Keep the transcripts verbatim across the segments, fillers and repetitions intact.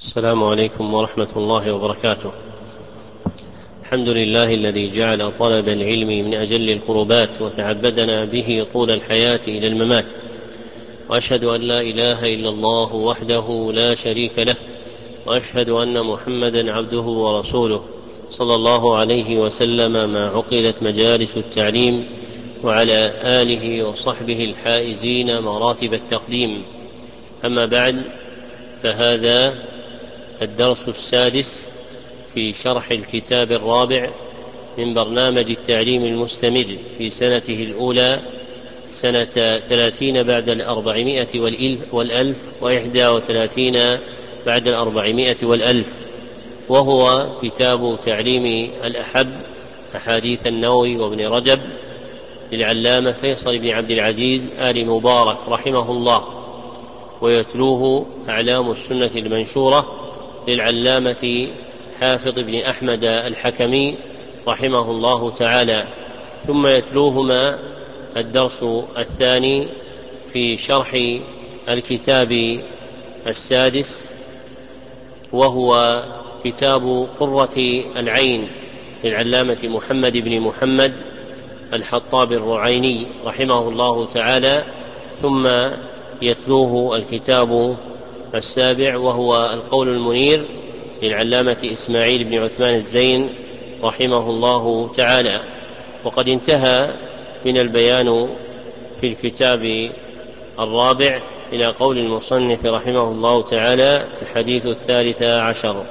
السلام عليكم ورحمة الله وبركاته. الحمد لله الذي جعل طلب العلم من أجل القربات وتعبدنا به طول الحياة إلى الممات، وأشهد أن لا إله إلا الله وحده لا شريك له، وأشهد أن محمدا عبده ورسوله صلى الله عليه وسلم ما عقدت مجالس التعليم، وعلى آله وصحبه الحائزين مراتب التقديم. أما بعد، فهذا الدرس السادس في شرح الكتاب الرابع من برنامج التعليم المستمر في سنته الأولى، سنة ثلاثين بعد الأربعمائة والألف وإحدى وثلاثين بعد الأربعمائة والألف، وهو كتاب تعليم الأحب أحاديث النووي وابن رجب للعلامة فيصل بن عبد العزيز آل مبارك رحمه الله، ويتلوه أعلام السنة المنشورة للعلامة حافظ بن أحمد الحكمي رحمه الله تعالى. ثم يتلوهما الدرس الثاني في شرح الكتاب السادس، وهو كتاب قرة العين للعلامة محمد بن محمد الحطاب الرعيني رحمه الله تعالى. ثم يتلوه الكتاب السابع، وهو القول المنير للعلامة إسماعيل بن عثمان الزين رحمه الله تعالى. وقد انتهى من البيان في الكتاب الرابع إلى قول المصنف رحمه الله تعالى الحديث الثالث عشر.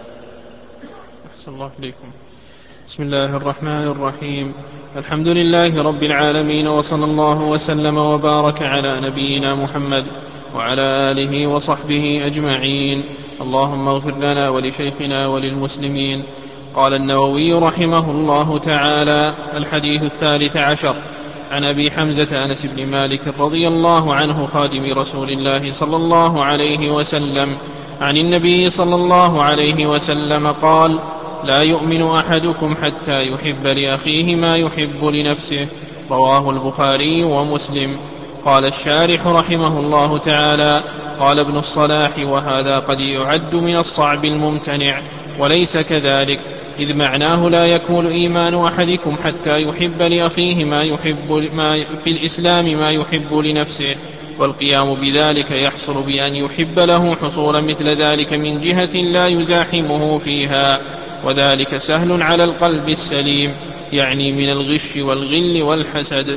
أحسن الله إليكم. بسم الله الرحمن الرحيم. الحمد لله رب العالمين، وصلى الله وسلم وبارك على نبينا محمد وعلى آله وصحبه أجمعين. اللهم اغفر لنا ولشيخنا وللمسلمين. قال النووي رحمه الله تعالى: الحديث الثالث عشر، عن أبي حمزة أنس بن مالك رضي الله عنه خادم رسول الله صلى الله عليه وسلم عن النبي صلى الله عليه وسلم قال: لا يؤمن أحدكم حتى يحب لأخيه ما يحب لنفسه. رواه البخاري ومسلم. قال الشارح رحمه الله تعالى: قال ابن الصلاح: وهذا قد يعد من الصعب الممتنع، وليس كذلك، إذ معناه لا يكون إيمان أحدكم حتى يحب لأخيه ما يحب ما في الإسلام ما يحب لنفسه، والقيام بذلك يحصل بأن يحب له حصول مثل ذلك من جهة لا يزاحمه فيها، وذلك سهل على القلب السليم، يعني من الغش والغل والحسد.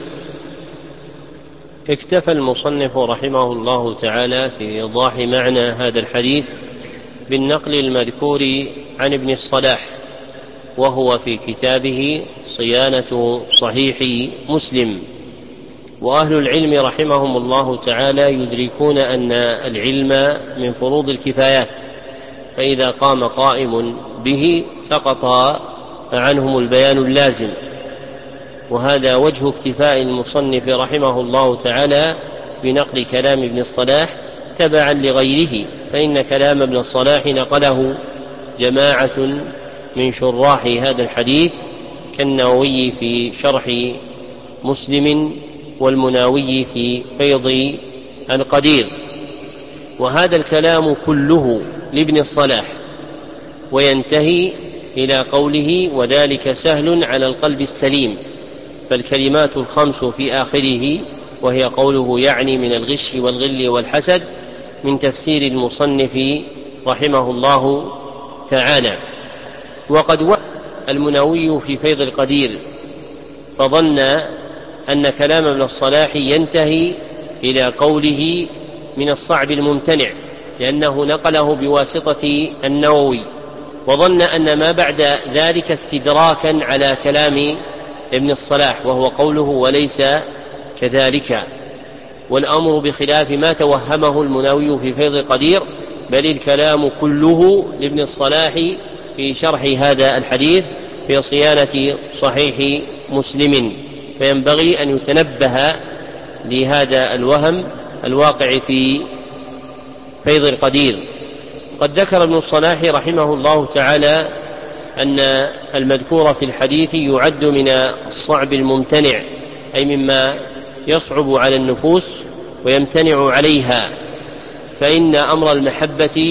اكتفى المصنف رحمه الله تعالى في إيضاح معنى هذا الحديث بالنقل المذكور عن ابن الصلاح، وهو في كتابه صيانة صحيح مسلم. وأهل العلم رحمهم الله تعالى يدركون أن العلم من فروض الكفايات، فإذا قام قائم به سقط عنهم البيان اللازم، وهذا وجه اكتفاء المصنف رحمه الله تعالى بنقل كلام ابن الصلاح تبعا لغيره، فإن كلام ابن الصلاح نقله جماعة من شراح هذا الحديث كالنووي في شرح مسلم والمناوي في فيض القدير، وهذا الكلام كله لابن الصلاح، وينتهي إلى قوله: وذلك سهل على القلب السليم. فالكلمات الخمس في آخره، وهي قوله يعني من الغش والغل والحسد، من تفسير المصنف رحمه الله تعالى. وقد وقع المناوي في فيض القدير فظن أن كلام ابن الصلاح ينتهي إلى قوله من الصعب الممتنع، لأنه نقله بواسطة النووي، وظن أن ما بعد ذلك استدراكا على كلام ابن الصلاح، وهو قوله: وليس كذلك. والأمر بخلاف ما توهمه المناوي في فيض القدير، بل الكلام كله لابن الصلاح في شرح هذا الحديث في صيانة صحيح مسلم. فينبغي أن يتنبه لهذا الوهم الواقع في فيض القدير. قد ذكر ابن الصلاح رحمه الله تعالى أن المذكور في الحديث يعد من الصعب الممتنع، أي مما يصعب على النفوس ويمتنع عليها، فإن أمر المحبة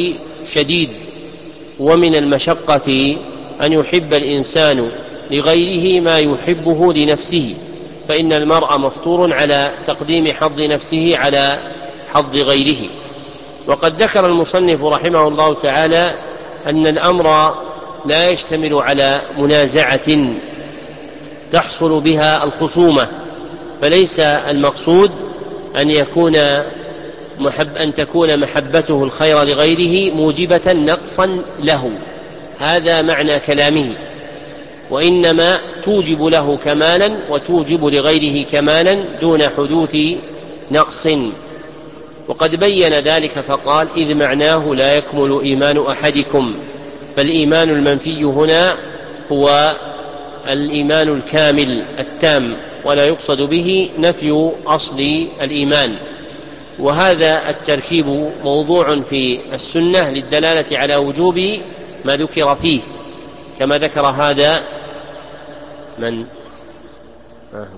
شديد، ومن المشقة أن يحب الإنسان لغيره ما يحبه لنفسه، فإن المرء مفطور على تقديم حظ نفسه على حظ غيره. وقد ذكر المصنف رحمه الله تعالى أن الأمر لا يشتمل على منازعة تحصل بها الخصومة، فليس المقصود أن يكون محب أن تكون محبته الخير لغيره موجبة نقصا له، هذا معنى كلامه، وإنما توجب له كمالا وتوجب لغيره كمالا دون حدوث نقص. وقد بين ذلك فقال: إذ معناه لا يكمل إيمان أحدكم، فالإيمان المنفي هنا هو الإيمان الكامل التام، ولا يقصد به نفي أصل الإيمان. وهذا التركيب موضوع في السنة للدلالة على وجوب ما ذكر فيه، كما ذكر هذا من آه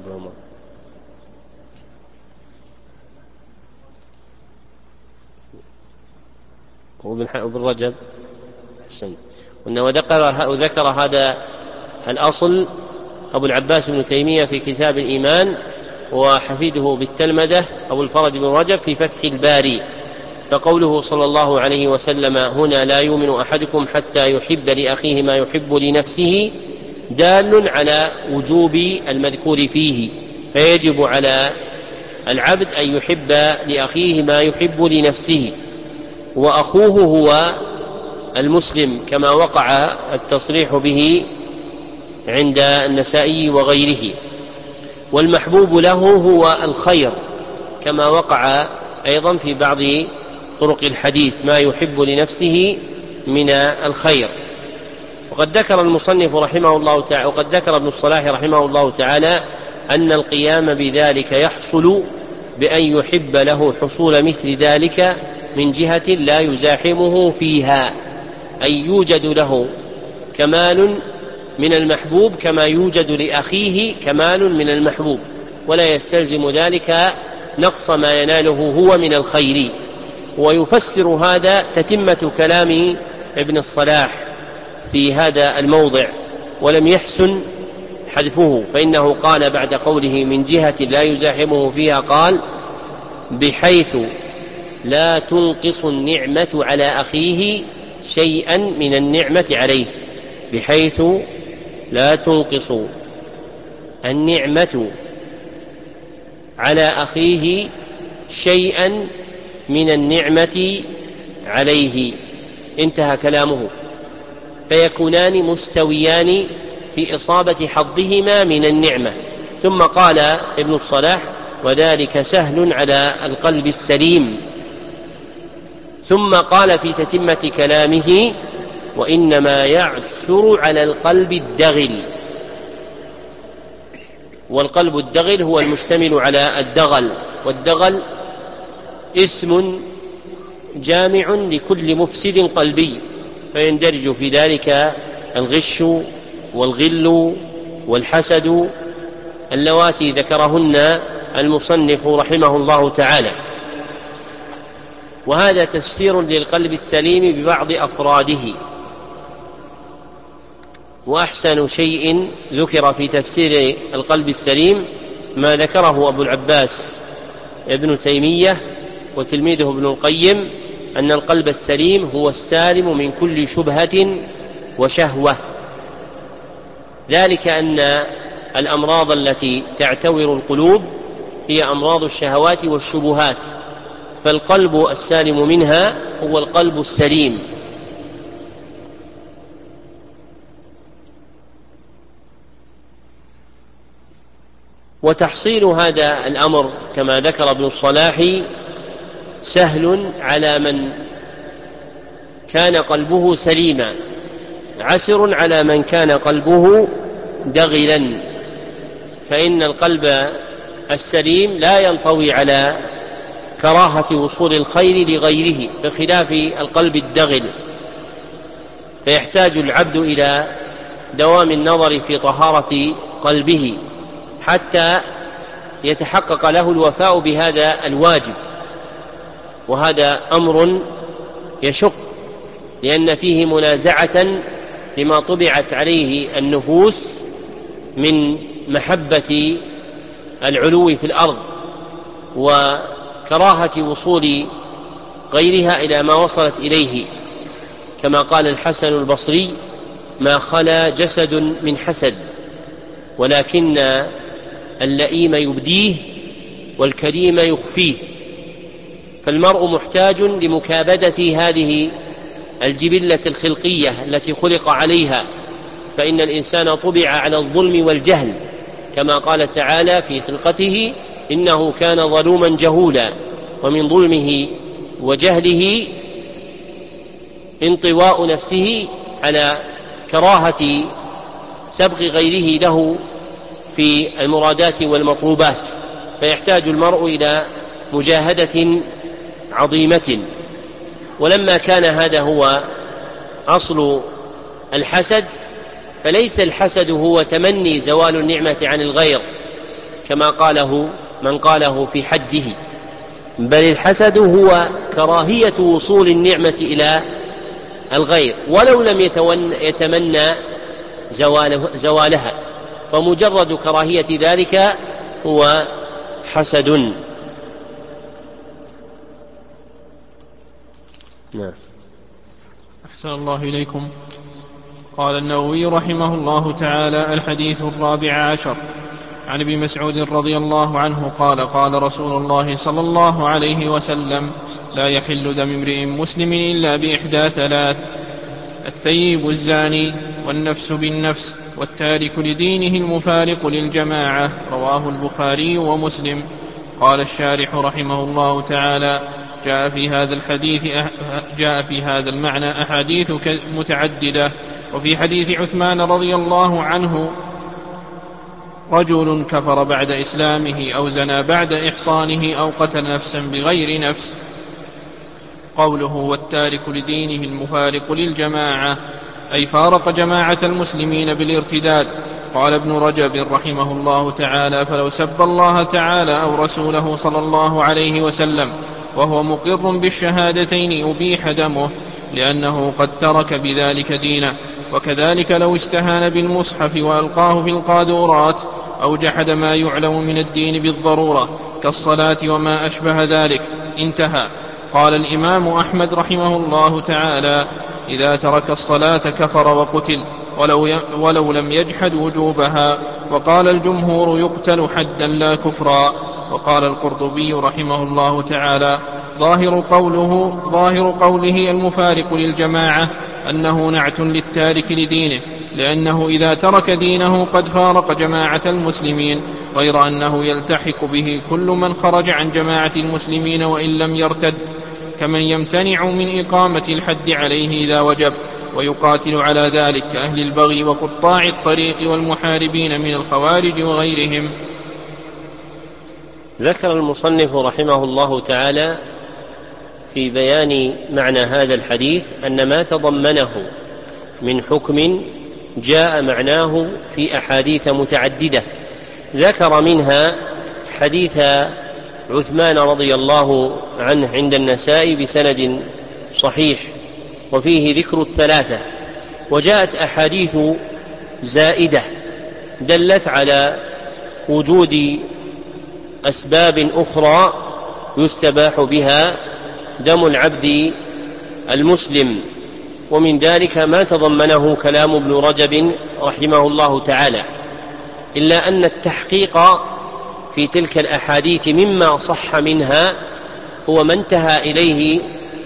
وابن رجب حسن وذكر, وذكر هذا الأصل أبو العباس بن تيمية في كتاب الإيمان، وحفيده بالتلمذة أبو الفرج بن رجب في فتح الباري. فقوله صلى الله عليه وسلم هنا: لا يؤمن أحدكم حتى يحب لأخيه ما يحب لنفسه، دال على وجوب المذكور فيه، فيجب على العبد أن يحب لأخيه ما يحب لنفسه، وأخوه هو المسلم كما وقع التصريح به عند النسائي وغيره، والمحبوب له هو الخير كما وقع أيضا في بعض طرق الحديث ما يحب لنفسه من الخير. وقد ذكر المصنف رحمه الله تعالى وقد ذكر ابن الصلاح رحمه الله تعالى أن القيام بذلك يحصل بأن يحب له حصول مثل ذلك من جهة لا يزاحمه فيها، أي يوجد له كمال من المحبوب كما يوجد لأخيه كمال من المحبوب، ولا يستلزم ذلك نقص ما يناله هو من الخير. ويفسر هذا تتمة كلام ابن الصلاح في هذا الموضع، ولم يحسن حذفه، فإنه قال بعد قوله من جهة لا يزاحمه فيها قال: بحيث لا تنقص النعمة على أخيه شيئا من النعمة عليه، بحيث لا تنقص النعمة على أخيه شيئا من النعمة عليه. انتهى كلامه. فيكونان مستويان في إصابة حظهما من النعمة. ثم قال ابن الصلاح: وذلك سهل على القلب السليم. ثم قال في تتمة كلامه: وإنما يعسر على القلب الدغل. والقلب الدغل هو المشتمل على الدغل، والدغل اسم جامع لكل مفسد قلبي، فيندرج في ذلك الغش والغل والحسد اللواتي ذكرهن المصنف رحمه الله تعالى. وهذا تفسير للقلب السليم ببعض أفراده. وأحسن شيء ذكر في تفسير القلب السليم ما ذكره أبو العباس ابن تيمية وتلميذه ابن القيم، أن القلب السليم هو السالم من كل شبهة وشهوة، ذلك أن الأمراض التي تعتور القلوب هي أمراض الشهوات والشبهات، فالقلب السالم منها هو القلب السليم. وتحصيل هذا الأمر كما ذكر ابن الصلاح سهل على من كان قلبه سليما، عسر على من كان قلبه دغلا، فإن القلب السليم لا ينطوي على كراهة وصول الخير لغيره بخلاف القلب الدغل، فيحتاج العبد إلى دوام النظر في طهارة قلبه حتى يتحقق له الوفاء بهذا الواجب، وهذا أمر يشق لأن فيه منازعة لما طبعت عليه النفوس من محبة العلو في الأرض وكراهة وصول غيرها إلى ما وصلت إليه، كما قال الحسن البصري: ما خلا جسد من حسد، ولكن اللئيم يبديه والكريم يخفيه. فالمرء محتاج لمكابدة هذه الجبلة الخلقية التي خلق عليها، فإن الإنسان طبع على الظلم والجهل، كما قال تعالى في خلقته: إنه كان ظلوما جهولا. ومن ظلمه وجهله انطواء نفسه على كراهة سبق غيره له في المرادات والمطلوبات، فيحتاج المرء إلى مجاهدة عظيمة. ولما كان هذا هو أصل الحسد، فليس الحسد هو تمني زوال النعمة عن الغير كما قاله من قاله في حده، بل الحسد هو كراهية وصول النعمة إلى الغير ولو لم يتمنى زوالها، فمجرد كراهية ذلك هو حسد. نعم. أحسن الله إليكم. قال النووي رحمه الله تعالى: الحديث الرابع عشر عن ابن مسعود رضي الله عنه قال: قال رسول الله صلى الله عليه وسلم: لا يحل دم امرئ مسلم إلا بإحدى ثلاث: الثيب الزاني، والنفس بالنفس، والتارك لدينه المفارق للجماعة. رواه البخاري ومسلم. قال الشارح رحمه الله تعالى: جاء في هذا الحديث جاء في هذا المعنى أحاديث متعددة. وفي حديث عثمان رضي الله عنه: رجل كفر بعد إسلامه أو زنى بعد إحصانه أو قتل نفسا بغير نفس. قوله: والتارك لدينه المفارق للجماعة، أي فارق جماعة المسلمين بالارتداد. قال ابن رجب رحمه الله تعالى: فلو سب الله تعالى أو رسوله صلى الله عليه وسلم وهو مقر بالشهادتين أبيح دمه، لأنه قد ترك بذلك دينه. وكذلك لو استهان بالمصحف وألقاه في القاذورات أو جحد ما يعلم من الدين بالضرورة كالصلاة وما أشبه ذلك. انتهى. قال الإمام أحمد رحمه الله تعالى: إذا ترك الصلاة كفر وقتل ولو, ولو لم يجحد وجوبها. وقال الجمهور: يقتل حدا لا كفرا. وقال القرطبي رحمه الله تعالى: ظاهر قوله, ظاهر قوله المفارق للجماعة أنه نعت للتارك لدينه، لأنه إذا ترك دينه قد فارق جماعة المسلمين، غير أنه يلتحق به كل من خرج عن جماعة المسلمين وإن لم يرتد، كمن يمتنع من إقامة الحد عليه إذا وجب ويقاتل على ذلك كأهل البغي وقطاع الطريق والمحاربين من الخوارج وغيرهم. ذكر المصنف رحمه الله تعالى في بيان معنى هذا الحديث أن ما تضمنه من حكم جاء معناه في أحاديث متعددة، ذكر منها حديث عثمان رضي الله عنه عند النسائي بسند صحيح، وفيه ذكر الثلاثة. وجاءت أحاديث زائدة دلت على وجود أسباب أخرى يستباح بها دم العبد المسلم، ومن ذلك ما تضمنه كلام ابن رجب رحمه الله تعالى، إلا أن التحقيق في تلك الأحاديث مما صح منها هو ما انتهى إليه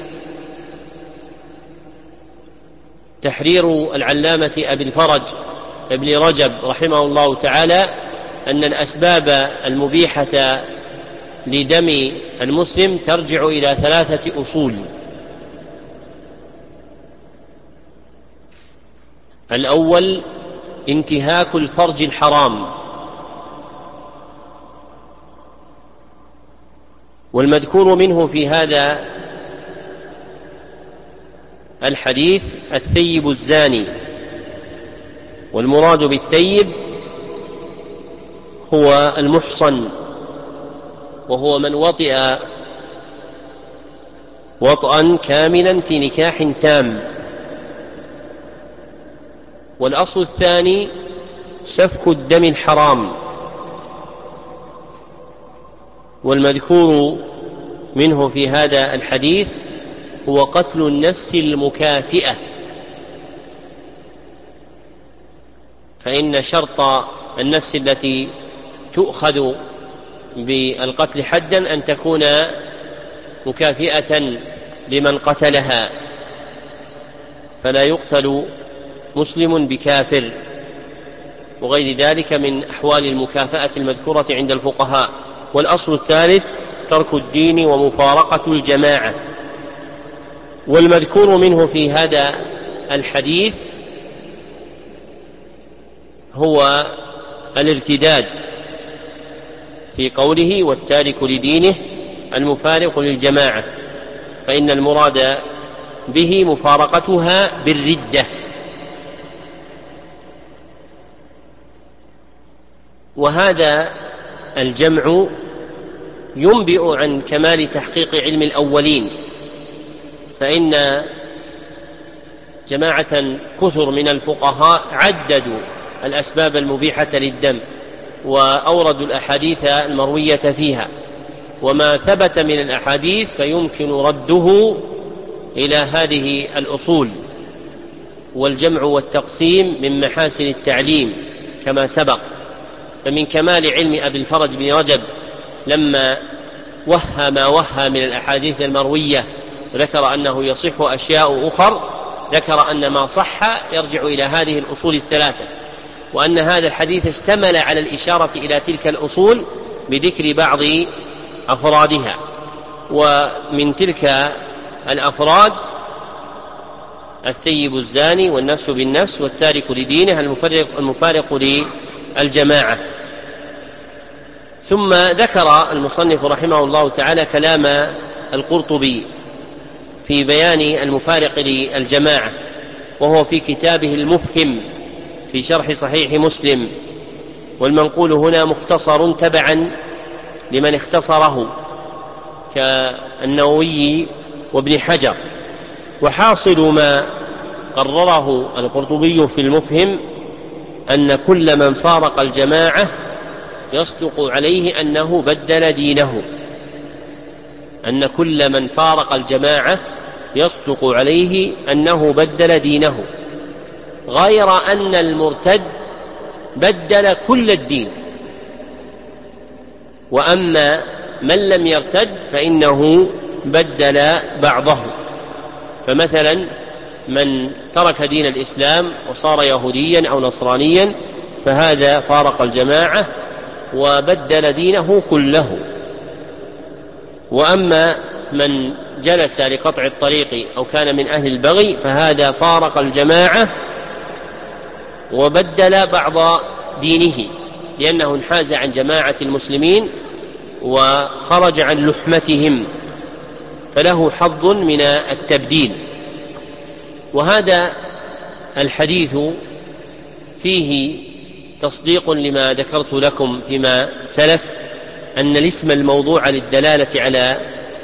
تحرير العلامة أبي الفرج ابن رجب رحمه الله تعالى، أن الأسباب المبيحة لدم المسلم ترجع إلى ثلاثة أصول. الأول انتهاك الفرج الحرام، والمذكور منه في هذا الحديث الثيب الزاني، والمراد بالثيب هو المحصن، وهو من وطئ وطئا كاملا في نكاح تام، والأصل الثاني سفك الدم الحرام. والمذكور منه في هذا الحديث هو قتل النفس المكافئة، فإن شرط النفس التي تؤخذ بالقتل حدا أن تكون مكافئة لمن قتلها، فلا يقتل مسلم بكافر، وغير ذلك من أحوال المكافأة المذكورة عند الفقهاء. والأصل الثالث ترك الدين ومفارقة الجماعة. والمذكور منه في هذا الحديث هو الارتداد في قوله والتارك لدينه المفارق للجماعة، فإن المراد به مفارقتها بالردة. وهذا الجمع ينبئ عن كمال تحقيق علم الأولين، فإن جماعة كثر من الفقهاء عددوا الأسباب المبيحة للدم وأوردوا الأحاديث المروية فيها، وما ثبت من الأحاديث فيمكن رده إلى هذه الأصول. والجمع والتقسيم من محاسن التعليم كما سبق. فمن كمال علم أبي الفرج بن رجب لما وهى ما وهى من الأحاديث المروية وذكر أنه يصح أشياء أخر، ذكر أن ما صح يرجع إلى هذه الأصول الثلاثة، وأن هذا الحديث اشتمل على الإشارة إلى تلك الأصول بذكر بعض أفرادها. ومن تلك الأفراد الثيب الزاني والنفس بالنفس والتارك لدينه المفارق, المفارق للجماعة. ثم ذكر المصنف رحمه الله تعالى كلام القرطبي في بيان المفارق للجماعة، وهو في كتابه المفهم في شرح صحيح مسلم، والمنقول هنا مختصر تبعا لمن اختصره كالنووي وابن حجر. وحاصل ما قرره القرطبي في المفهم أن كل من فارق الجماعة يصدق عليه أنه بدل دينه، أن كل من فارق الجماعة يصدق عليه أنه بدل دينه، غير أن المرتد بدل كل الدين. وأما من لم يرتد فإنه بدل بعضه. فمثلا من ترك دين الإسلام وصار يهوديا أو نصرانيا فهذا فارق الجماعة وبدل دينه كله. وأما من جلس لقطع الطريق أو كان من أهل البغي فهذا فارق الجماعة وبدل بعض دينه، لأنه انحاز عن جماعة المسلمين وخرج عن لحمتهم، فله حظ من التبديل. وهذا الحديث فيه تصديق لما ذكرت لكم فيما سلف، أن الاسم الموضوع للدلالة على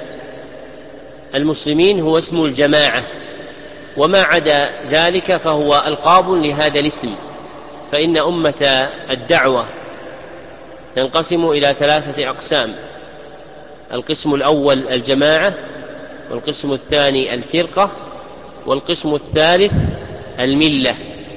المسلمين هو اسم الجماعة، وما عدا ذلك فهو ألقاب لهذا الاسم. فإن أمة الدعوة تنقسم إلى ثلاثة أقسام: القسم الأول الجماعة، والقسم الثاني الفرقة، والقسم الثالث الملة.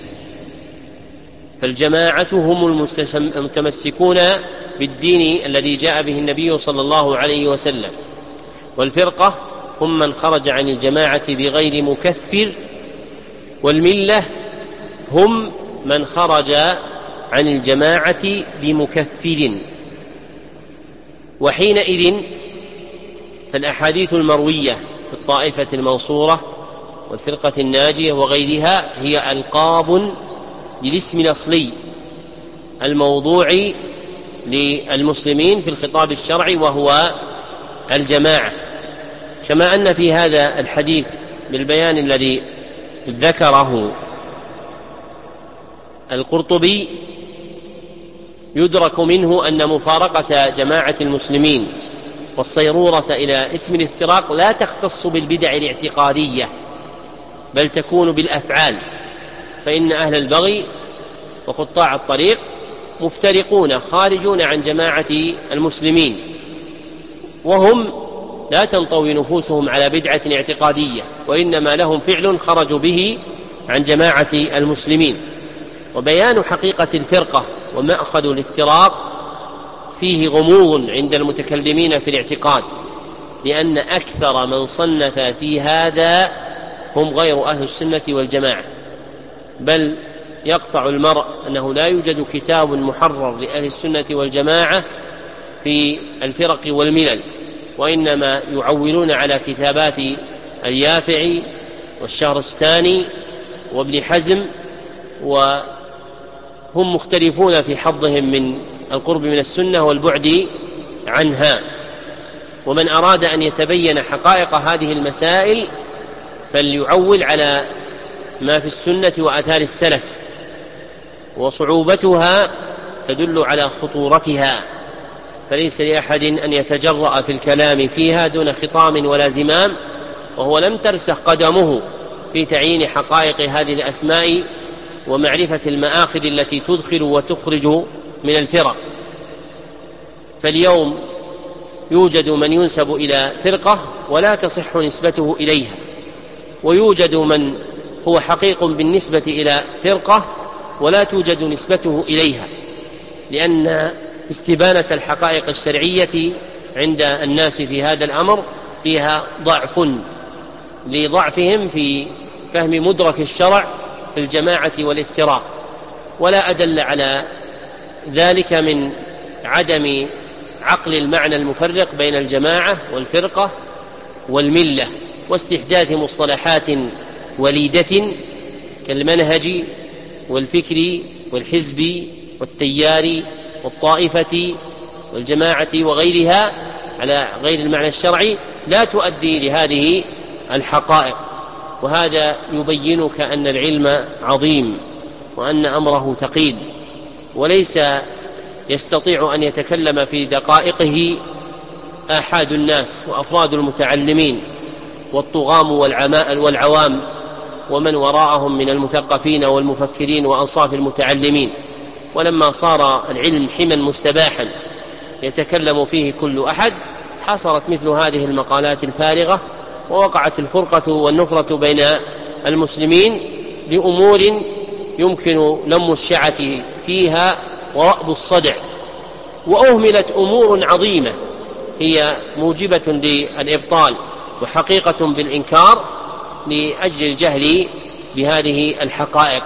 فالجماعة هم المتمسكون بالدين الذي جاء به النبي صلى الله عليه وسلم، والفرقة هم من خرج عن الجماعة بغير مكفر، والملة هم من خرج عن الجماعة بمكفر. وحينئذ فالأحاديث المروية في الطائفة المنصورة والفرقة الناجية وغيرها هي ألقاب للاسم الأصلي الموضوع للمسلمين في الخطاب الشرعي وهو الجماعة. كما أن في هذا الحديث بالبيان الذي ذكره القرطبي يدرك منه أن مفارقة جماعة المسلمين والصيرورة إلى اسم الافتراق لا تختص بالبدع الاعتقادية، بل تكون بالأفعال. فإن أهل البغي وقطاع الطريق مفترقون خارجون عن جماعة المسلمين، وهم لا تنطوي نفوسهم على بدعة اعتقادية، وإنما لهم فعل خرجوا به عن جماعة المسلمين. وبيان حقيقة الفرقة ومأخذ الافتراق فيه غموض عند المتكلمين في الاعتقاد، لأن أكثر من صنف في هذا هم غير أهل السنة والجماعة، بل يقطع المرء أنه لا يوجد كتاب محرر لأهل السنة والجماعة في الفرق والملل، وإنما يعولون على كتابات اليافعي والشهرستاني وابن حزم، وهم مختلفون في حظهم من القرب من السنة والبعد عنها. ومن أراد أن يتبين حقائق هذه المسائل فليعول على ما في السنة وآثار السلف، وصعوبتها تدل على خطورتها، فليس لأحد أن يتجرأ في الكلام فيها دون خطام ولا زمام، وهو لم ترسخ قدمه في تعيين حقائق هذه الأسماء ومعرفة المآخذ التي تدخل وتخرج من الفرق. فاليوم يوجد من ينسب إلى فرقة ولا تصح نسبته إليها، ويوجد من هو حقيق بالنسبة إلى فرقة ولا توجد نسبته إليها، لأن استبانة الحقائق الشرعية عند الناس في هذا الأمر فيها ضعف لضعفهم في فهم مدرك الشرع في الجماعة والافتراق، ولا أدل على ذلك من عدم عقل المعنى المفرق بين الجماعة والفرقة والملة، واستحداث مصطلحات وليدة كالمنهج والفكر والحزب والتيار والطائفة والجماعة وغيرها على غير المعنى الشرعي لا تؤدي لهذه الحقائق. وهذا يبينك أن العلم عظيم وأن أمره ثقيل، وليس يستطيع أن يتكلم في دقائقه آحاد الناس وأفراد المتعلمين والطغام والعوام ومن وراءهم من المثقفين والمفكرين وأنصاف المتعلمين. ولما صار العلم حما مستباحا يتكلم فيه كل أحد حصلت مثل هذه المقالات الفارغة، ووقعت الفرقة والنفرة بين المسلمين لأمور يمكن لم الشعة فيها ورأب الصدع، وأهملت أمور عظيمة هي موجبة للإبطال وحقيقة بالإنكار لأجل الجهل بهذه الحقائق.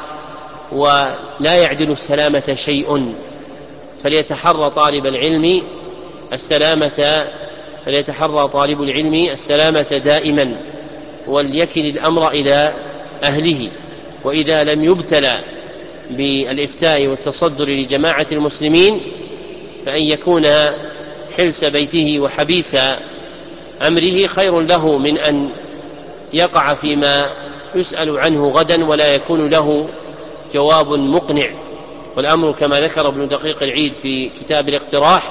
ولا يعدل السلامة شيء، فليتحرى طالب العلم السلامة فليتحرى طالب العلم السلامة دائما، وليكل الأمر إلى أهله. وإذا لم يبتلى بالإفتاء والتصدر لجماعة المسلمين فأن يكون حلس بيته وحبيس أمره خير له من أن يقع فيما يسأل عنه غدا ولا يكون له جواب مقنع. والأمر كما ذكر ابن دقيق العيد في كتاب الاقتراح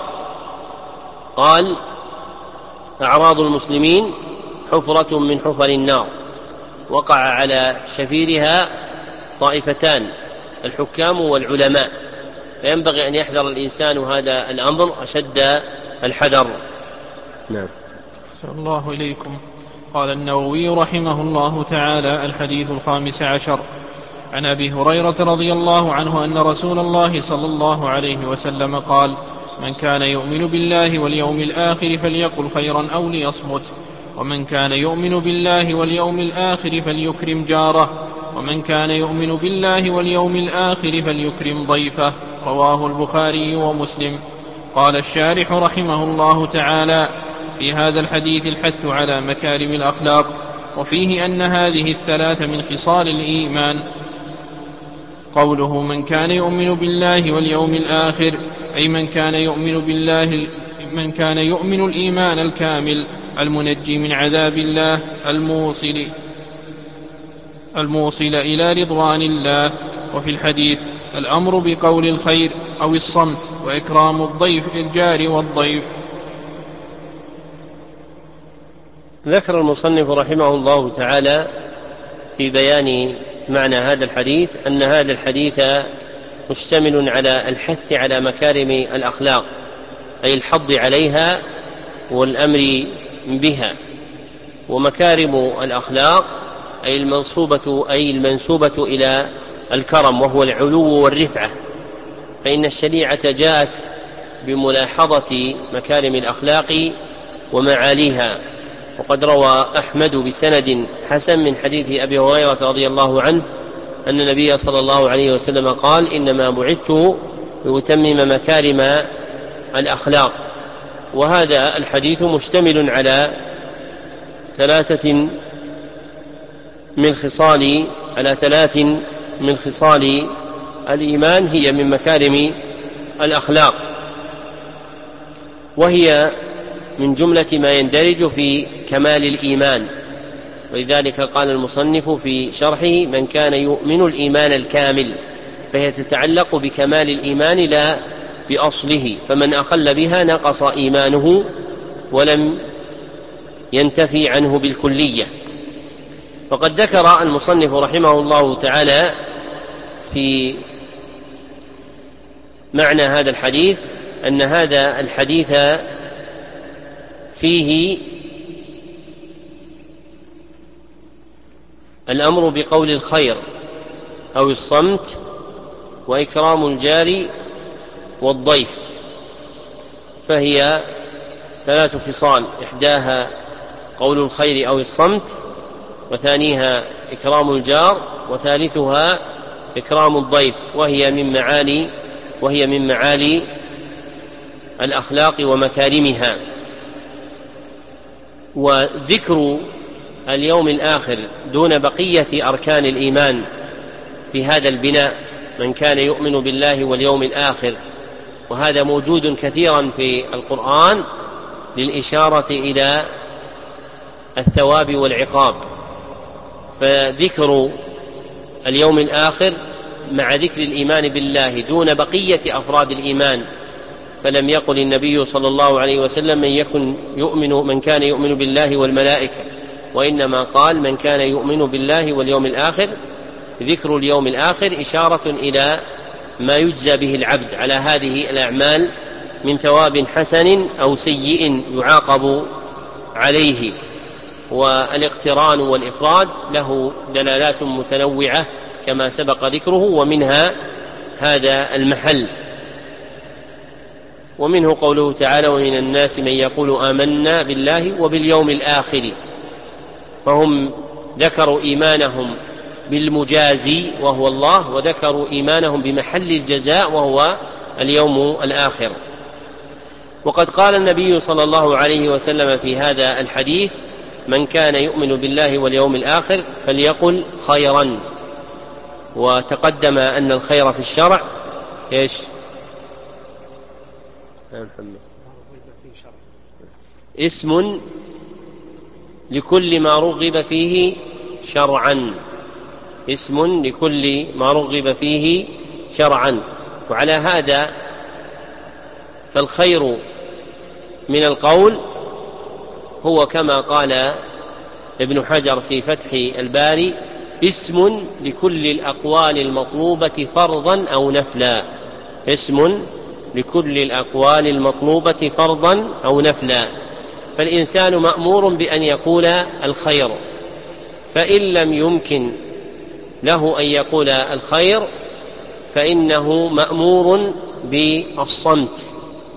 قال: أعراض المسلمين حفرة من حفر النار، وقع على شفيرها طائفتان، الحكام والعلماء، فينبغي أن يحذر الإنسان هذا الأمر أشد الحذر. نعم. أحسن الله إليكم. قال النووي رحمه الله تعالى: الحديث الخامس عشر عن أبي هريرة رضي الله عنه أن رسول الله صلى الله عليه وسلم قال: من كان يؤمن بالله واليوم الآخر فليقل خيرا أو ليصمت، ومن كان يؤمن بالله واليوم الآخر فليكرم جاره، ومن كان يؤمن بالله واليوم الآخر فليكرم ضيفه. رواه البخاري ومسلم. قال الشارح رحمه الله تعالى: في هذا الحديث الحث على مكارم الأخلاق، وفيه أن هذه الثلاث من خصال الإيمان. قوله من كان يؤمن بالله واليوم الآخر أي من كان يؤمن بالله من كان يؤمن الإيمان الكامل المنجي من عذاب الله الموصل الموصل إلى رضوان الله. وفي الحديث الأمر بقول الخير أو الصمت وإكرام الضيف الجار والضيف. ذكر المصنف رحمه الله تعالى في بيان معنى هذا الحديث أن هذا الحديث مشتمل على الحث على مكارم الأخلاق، أي الحض عليها والأمر بها. ومكارم الأخلاق أي المنصوبة أي المنسوبة إلى الكرم، وهو العلو والرفعة، فإن الشريعة جاءت بملاحظة مكارم الأخلاق ومعاليها. وقد روى أحمد بسند حسن من حديث أبي هريرة رضي الله عنه أن النبي صلى الله عليه وسلم قال: إنما بعثت لأتمم مكارم الأخلاق. وهذا الحديث مشتمل على ثلاثة من خصال على ثلاث من خصال الإيمان هي من مكارم الأخلاق، وهي من جملة ما يندرج في كمال الإيمان. ولذلك قال المصنف في شرحه: من كان يؤمن الإيمان الكامل، فهي تتعلق بكمال الإيمان لا بأصله، فمن أخل بها نقص إيمانه ولم ينتفي عنه بالكلية. وقد ذكر المصنف رحمه الله تعالى في معنى هذا الحديث أن هذا الحديث فيه الأمر بقول الخير أو الصمت، وإكرام الجار والضيف، فهي ثلاث خصال: إحداها قول الخير أو الصمت، وثانيها إكرام الجار، وثالثها إكرام الضيف، وهي من معالي وهي من معالي الأخلاق ومكارمها. وذكر اليوم الآخر دون بقية أركان الإيمان في هذا البناء: من كان يؤمن بالله واليوم الآخر، وهذا موجود كثيرا في القرآن للإشارة إلى الثواب والعقاب. فذكر اليوم الآخر مع ذكر الإيمان بالله دون بقية أفراد الإيمان، فلم يقل النبي صلى الله عليه وسلم من يكن يؤمن من كان يؤمن بالله والملائكة، وإنما قال من كان يؤمن بالله واليوم الآخر. ذكر اليوم الآخر إشارة إلى ما يجزى به العبد على هذه الأعمال من ثواب حسن أو سيء يعاقب عليه. والاقتران والإفراد له دلالات متنوعة كما سبق ذكره، ومنها هذا المحل. ومنه قوله تعالى: ومن الناس من يقول آمنا بالله وباليوم الآخر، فهم ذكروا إيمانهم بالمجازي وهو الله، وذكروا إيمانهم بمحل الجزاء وهو اليوم الآخر. وقد قال النبي صلى الله عليه وسلم في هذا الحديث: من كان يؤمن بالله واليوم الآخر فليقل خيرا. وتقدم أن الخير في الشرع إيش؟ اسم لكل ما رغب فيه شرعا، اسم لكل ما رغب فيه شرعا. وعلى هذا فالخير من القول هو كما قال ابن حجر في فتح الباري: اسم لكل الأقوال المطلوبة فرضا أو نفلا، اسم لكل الأقوال المطلوبة فرضا أو نفلا. فالإنسان مأمور بأن يقول الخير، فإن لم يمكن له أن يقول الخير فإنه مأمور بالصمت.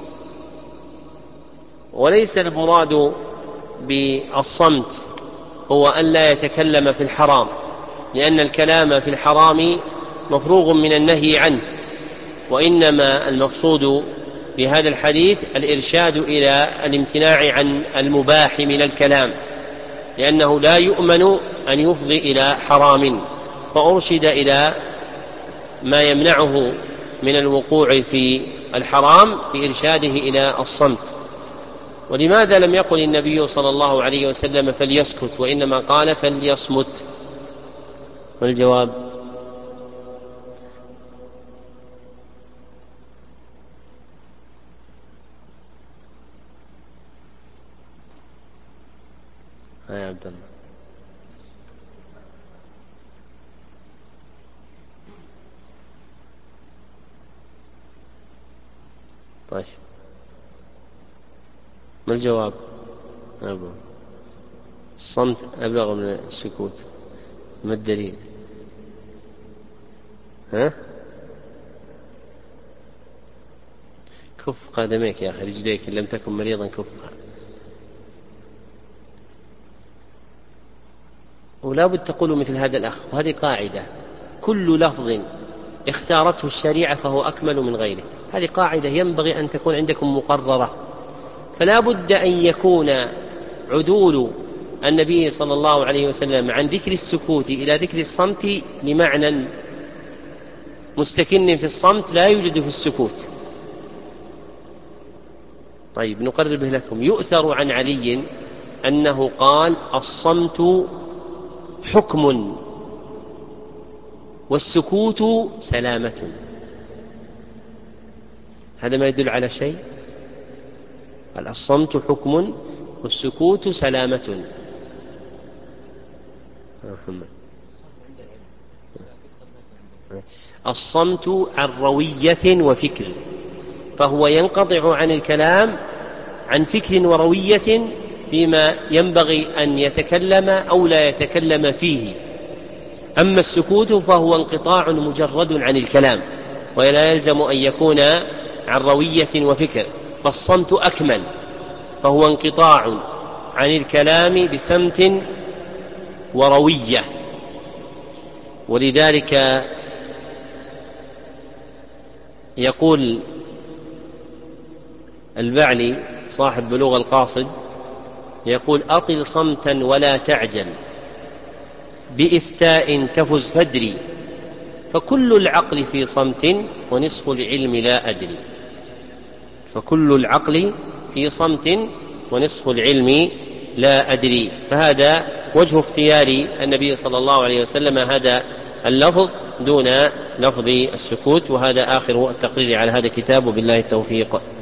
وليس المراد بالصمت هو أن لا يتكلم في الحرام، لأن الكلام في الحرام مفروغ من النهي عنه، وإنما المقصود بهذا الحديث الإرشاد إلى الامتناع عن المباح من الكلام، لأنه لا يؤمن أن يفضي إلى حرام، فأرشد إلى ما يمنعه من الوقوع في الحرام بإرشاده إلى الصمت. ولماذا لم يقل النبي صلى الله عليه وسلم فليسكت، وإنما قال فليصمت؟ والجواب: يا عبد الله طيب ما الجواب؟ أبو الصمت أبلغ من السكوت، ما الدليل؟ ها؟ كف قدميك يا أخي، رجليك إن لم تكن مريضا كفها. ولا بد تقول مثل هذا الأخ، وهذه قاعدة: كل لفظ اختارته الشريعة فهو أكمل من غيره. هذه قاعدة ينبغي أن تكون عندكم مقررة. فلا بد أن يكون عدول النبي صلى الله عليه وسلم عن ذكر السكوت إلى ذكر الصمت لمعنى مستكن في الصمت لا يوجد في السكوت. طيب نقرب لكم. يؤثر عن علي أنه قال: الصمت حكم والسكوت سلامة. هذا ما يدل على شيء؟ الصمت حكم والسكوت سلامة. الصمت عن روية وفكر، فهو ينقطع عن الكلام عن فكر وروية فيما ينبغي أن يتكلم أو لا يتكلم فيه. أما السكوت فهو انقطاع مجرد عن الكلام، ولا يلزم أن يكون عن روية وفكر. فالصمت أكمل، فهو انقطاع عن الكلام بسمت وروية. ولذلك يقول البعلي صاحب بلوغ القاصد، يقول: أطل صمتا ولا تعجل، بإفتاء تفز فدري، فكل العقل في صمت ونصف العلم لا أدري. فكل العقل في صمت ونصف العلم لا أدري. فهذا وجه اختيار النبي صلى الله عليه وسلم هذا اللفظ دون لفظ السكوت. وهذا آخر التقرير على هذا الكتاب، وبالله التوفيق.